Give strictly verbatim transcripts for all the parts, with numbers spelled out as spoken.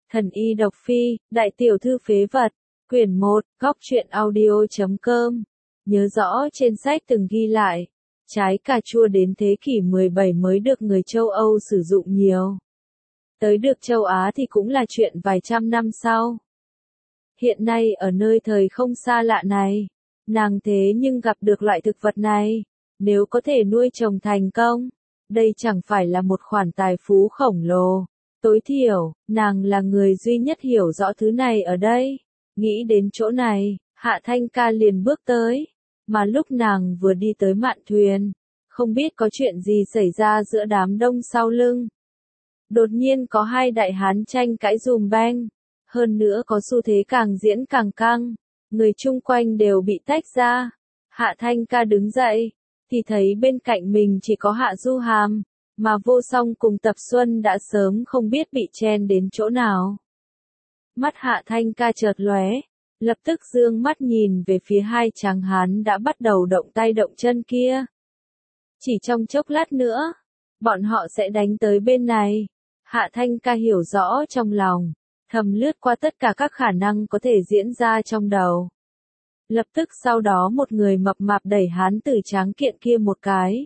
Thần y độc phi, đại tiểu thư phế vật, quyển một, góc truyện audio chấm com. Nhớ rõ trên sách từng ghi lại, trái cà chua đến thế kỷ mười bảy mới được người châu Âu sử dụng nhiều. Tới được châu Á thì cũng là chuyện vài trăm năm sau. Hiện nay ở nơi thời không xa lạ này, nàng thế nhưng gặp được loại thực vật này, nếu có thể nuôi trồng thành công, đây chẳng phải là một khoản tài phú khổng lồ. Tối thiểu, nàng là người duy nhất hiểu rõ thứ này ở đây. Nghĩ đến chỗ này, Hạ Thanh Ca liền bước tới, mà lúc nàng vừa đi tới mạn thuyền, không biết có chuyện gì xảy ra giữa đám đông sau lưng. Đột nhiên có hai đại hán tranh cãi dùm beng, hơn nữa có xu thế càng diễn càng căng, người chung quanh đều bị tách ra. Hạ Thanh Ca đứng dậy, thì thấy bên cạnh mình chỉ có Hạ Du Hàm, mà Vô Song cùng Tập Xuân đã sớm không biết bị chen đến chỗ nào. Mắt Hạ Thanh Ca chợt lóe, lập tức dương mắt nhìn về phía hai chàng hán đã bắt đầu động tay động chân kia. Chỉ trong chốc lát nữa, bọn họ sẽ đánh tới bên này. Hạ Thanh Ca hiểu rõ trong lòng, thầm lướt qua tất cả các khả năng có thể diễn ra trong đầu. Lập tức sau đó một người mập mạp đẩy hán tử tráng kiện kia một cái.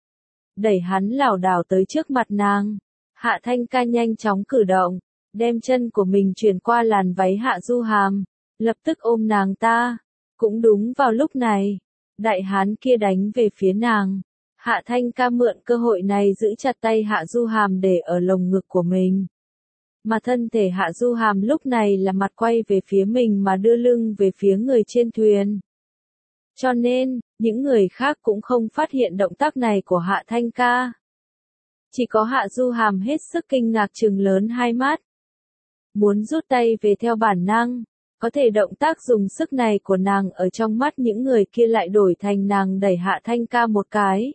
Đẩy hắn lảo đảo tới trước mặt nàng. Hạ Thanh Ca nhanh chóng cử động, đem chân của mình chuyển qua làn váy Hạ Du Hàm, lập tức ôm nàng ta. Cũng đúng vào lúc này, đại hán kia đánh về phía nàng. Hạ Thanh Ca mượn cơ hội này giữ chặt tay Hạ Du Hàm để ở lồng ngực của mình. Mà thân thể Hạ Du Hàm lúc này là mặt quay về phía mình mà đưa lưng về phía người trên thuyền. Cho nên, những người khác cũng không phát hiện động tác này của Hạ Thanh Ca. Chỉ có Hạ Du Hàm hết sức kinh ngạc trừng lớn hai mắt. Muốn rút tay về theo bản năng, có thể động tác dùng sức này của nàng ở trong mắt những người kia lại đổi thành nàng đẩy Hạ Thanh Ca một cái.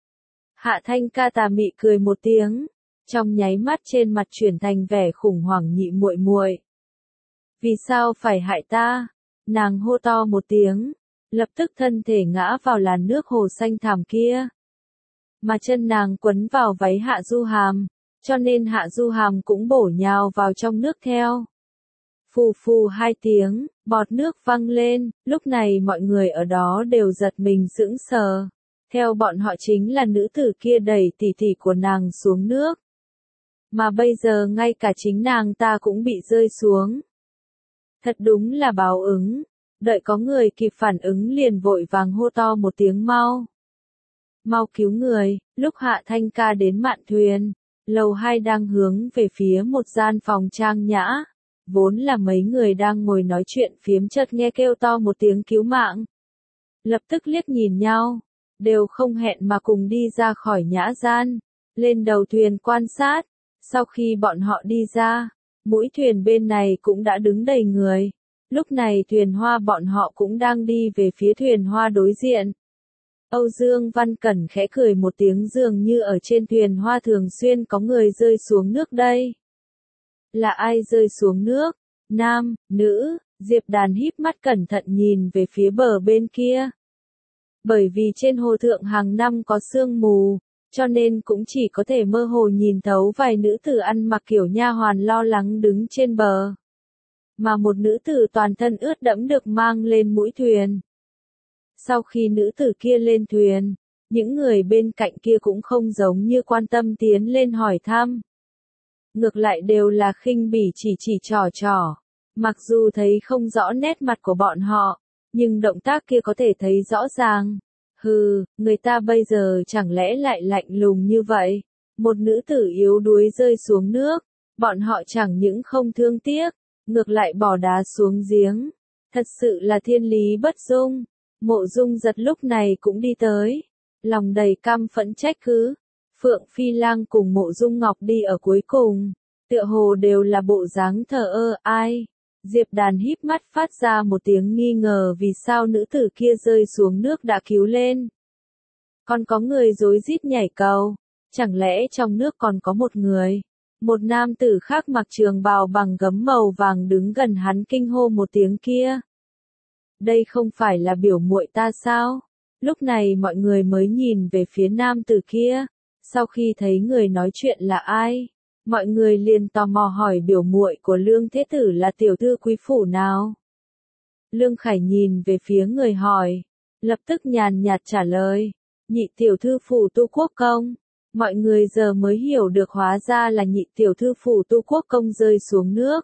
Hạ Thanh Ca tà mị cười một tiếng, trong nháy mắt trên mặt chuyển thành vẻ khủng hoảng nhị muội muội. Vì sao phải hại ta? Nàng hô to một tiếng, lập tức thân thể ngã vào làn nước hồ xanh thẳm kia. Mà chân nàng quấn vào váy Hạ Du Hàm, cho nên Hạ Du Hàm cũng bổ nhào vào trong nước theo. Phù phù hai tiếng, bọt nước văng lên, lúc này mọi người ở đó đều giật mình sững sờ. Theo bọn họ chính là nữ tử kia đẩy tỷ tỷ của nàng xuống nước. Mà bây giờ ngay cả chính nàng ta cũng bị rơi xuống. Thật đúng là báo ứng. Đợi có người kịp phản ứng liền vội vàng hô to một tiếng mau. Mau cứu người. Lúc Hạ Thanh Ca đến mạn thuyền, lầu hai đang hướng về phía một gian phòng trang nhã. Vốn là mấy người đang ngồi nói chuyện phiếm chợt nghe kêu to một tiếng cứu mạng. Lập tức liếc nhìn nhau, đều không hẹn mà cùng đi ra khỏi nhã gian, lên đầu thuyền quan sát. Sau khi bọn họ đi ra, mũi thuyền bên này cũng đã đứng đầy người. Lúc này thuyền hoa bọn họ cũng đang đi về phía thuyền hoa đối diện. Âu Dương Văn Cẩn khẽ cười một tiếng dường như ở trên thuyền hoa thường xuyên có người rơi xuống nước đây. Là ai rơi xuống nước? Nam, nữ, Diệp Đàn híp mắt cẩn thận nhìn về phía bờ bên kia. Bởi vì trên hồ thượng hàng năm có sương mù, cho nên cũng chỉ có thể mơ hồ nhìn thấu vài nữ tử ăn mặc kiểu nha hoàn lo lắng đứng trên bờ. Mà một nữ tử toàn thân ướt đẫm được mang lên mũi thuyền. Sau khi nữ tử kia lên thuyền, những người bên cạnh kia cũng không giống như quan tâm tiến lên hỏi thăm. Ngược lại đều là khinh bỉ chỉ chỉ trò trò. Mặc dù thấy không rõ nét mặt của bọn họ, nhưng động tác kia có thể thấy rõ ràng. Hừ, người ta bây giờ chẳng lẽ lại lạnh lùng như vậy? Một nữ tử yếu đuối rơi xuống nước, bọn họ chẳng những không thương tiếc, ngược lại bỏ đá xuống giếng. Thật sự là thiên lý bất dung. Mộ Dung Giật lúc này cũng đi tới, lòng đầy căm phẫn trách cứ. Phượng Phi Lang cùng Mộ Dung Ngọc đi ở cuối cùng, tựa hồ đều là bộ dáng thờ ơ. Ai? Diệp Đàn híp mắt phát ra một tiếng nghi ngờ vì sao nữ tử kia rơi xuống nước đã cứu lên. Còn có người rối rít nhảy cầu, chẳng lẽ trong nước còn có một người? Một nam tử khác mặc trường bào bằng gấm màu vàng đứng gần hắn kinh hô một tiếng kia. Đây không phải là biểu muội ta sao? Lúc này mọi người mới nhìn về phía nam tử kia. Sau khi thấy người nói chuyện là ai, Mọi người liền tò mò hỏi biểu muội của Lương Thế Tử là tiểu thư quý phủ nào. Lương Khải nhìn về phía người hỏi, lập tức nhàn nhạt trả lời, nhị tiểu thư phủ Tu Quốc Công. Mọi người giờ mới hiểu được hóa ra là nhị tiểu thư phủ Tu Quốc Công rơi xuống nước.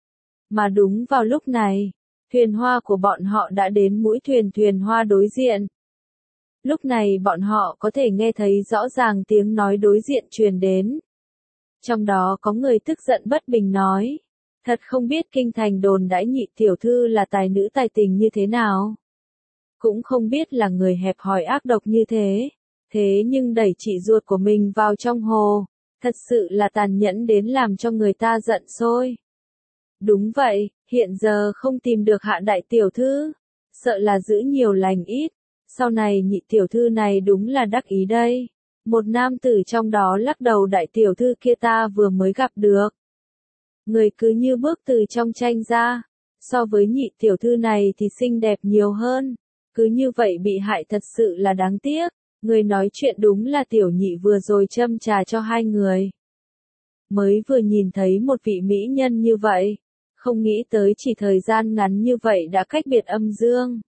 Mà đúng vào lúc này, thuyền hoa của bọn họ đã đến mũi thuyền thuyền hoa đối diện. Lúc này bọn họ có thể nghe thấy rõ ràng tiếng nói đối diện truyền đến. Trong đó có người tức giận bất bình nói, thật không biết kinh thành đồn đãi nhị tiểu thư là tài nữ tài tình như thế nào. Cũng không biết là người hẹp hòi ác độc như thế. Thế nhưng đẩy chị ruột của mình vào trong hồ, thật sự là tàn nhẫn đến làm cho người ta giận sôi. Đúng vậy, hiện giờ không tìm được hạ đại tiểu thư, sợ là giữ nhiều lành ít, sau này nhị tiểu thư này đúng là đắc ý đây. Một nam tử trong đó lắc đầu, đại tiểu thư kia ta vừa mới gặp được. Người cứ như bước từ trong tranh ra, so với nhị tiểu thư này thì xinh đẹp nhiều hơn, cứ như vậy bị hại thật sự là đáng tiếc. Người nói chuyện đúng là tiểu nhị vừa rồi châm trà cho hai người. Mới vừa nhìn thấy một vị mỹ nhân như vậy, không nghĩ tới chỉ thời gian ngắn như vậy đã cách biệt âm dương.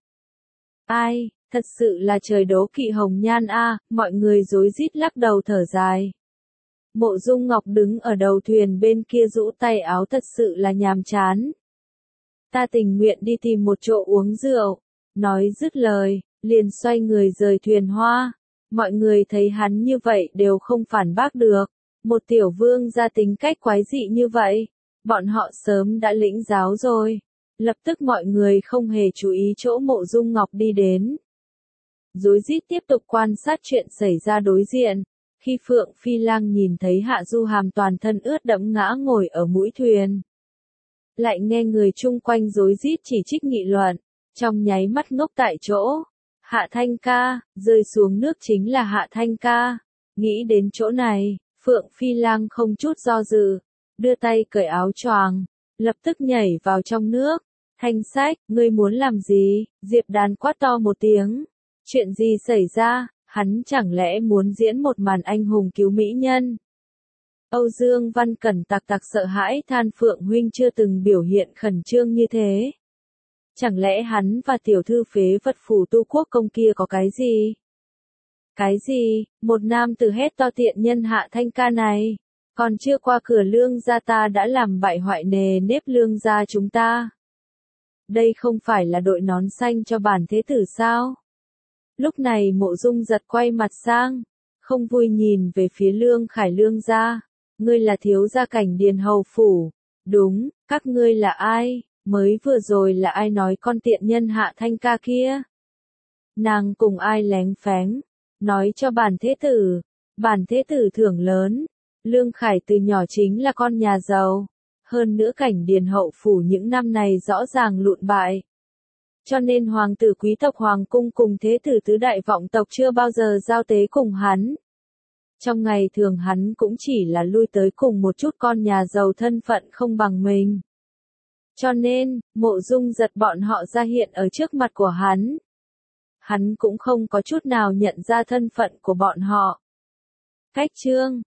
Ai, thật sự là trời đố kỵ hồng nhan a, mọi người rối rít lắc đầu thở dài. Mộ Dung Ngọc đứng ở đầu thuyền bên kia rũ tay áo, thật sự là nhàm chán. Ta tình nguyện đi tìm một chỗ uống rượu, nói dứt lời, liền xoay người rời thuyền hoa. Mọi người thấy hắn như vậy đều không phản bác được. Một tiểu vương gia tính cách quái dị như vậy, bọn họ sớm đã lĩnh giáo rồi. Lập tức mọi người không hề chú ý chỗ Mộ Dung Ngọc đi đến. Rối rít tiếp tục quan sát chuyện xảy ra đối diện. Khi Phượng Phi Lang nhìn thấy Hạ Du Hàm toàn thân ướt đẫm ngã ngồi ở mũi thuyền, lại nghe người chung quanh rối rít chỉ trích nghị luận, trong nháy mắt ngốc tại chỗ. Hạ Thanh ca, rơi xuống nước chính là Hạ Thanh ca. Nghĩ đến chỗ này, Phượng Phi Lang không chút do dự, đưa tay cởi áo choàng, lập tức nhảy vào trong nước. Thanh Sách, ngươi muốn làm gì? Diệp Đàn quát to một tiếng. Chuyện gì xảy ra? Hắn chẳng lẽ muốn diễn một màn anh hùng cứu mỹ nhân? Âu Dương Văn Cẩn tặc tặc sợ hãi than, Phượng huynh chưa từng biểu hiện khẩn trương như thế. Chẳng lẽ hắn và tiểu thư phế vật phủ Tu Quốc Công kia có cái gì? Cái gì? Một nam tử hét to, tiện nhân Hạ Thanh ca này, còn chưa qua cửa Lương gia ta đã làm bại hoại nề nếp Lương gia chúng ta. Đây không phải là đội nón xanh cho bản thế tử sao? Lúc này Mộ Dung Giật quay mặt sang, không vui nhìn về phía Lương Khải, Lương gia, ngươi là thiếu gia Cảnh Điền hầu phủ. Đúng, các ngươi là ai? Mới vừa rồi là ai nói con tiện nhân Hạ Thanh ca kia? Nàng cùng ai lén phén? Nói cho bản thế tử, bản thế tử thưởng lớn. Lương Khải từ nhỏ chính là con nhà giàu, hơn nữa Cảnh Điền hậu phủ những năm này rõ ràng lụn bại. Cho nên hoàng tử quý tộc hoàng cung cùng thế tử tứ đại vọng tộc chưa bao giờ giao tế cùng hắn. Trong ngày thường hắn cũng chỉ là lui tới cùng một chút con nhà giàu thân phận không bằng mình. Cho nên, Mộ Dung Giật bọn họ ra hiện ở trước mặt của hắn. Hắn cũng không có chút nào nhận ra thân phận của bọn họ. Cách chương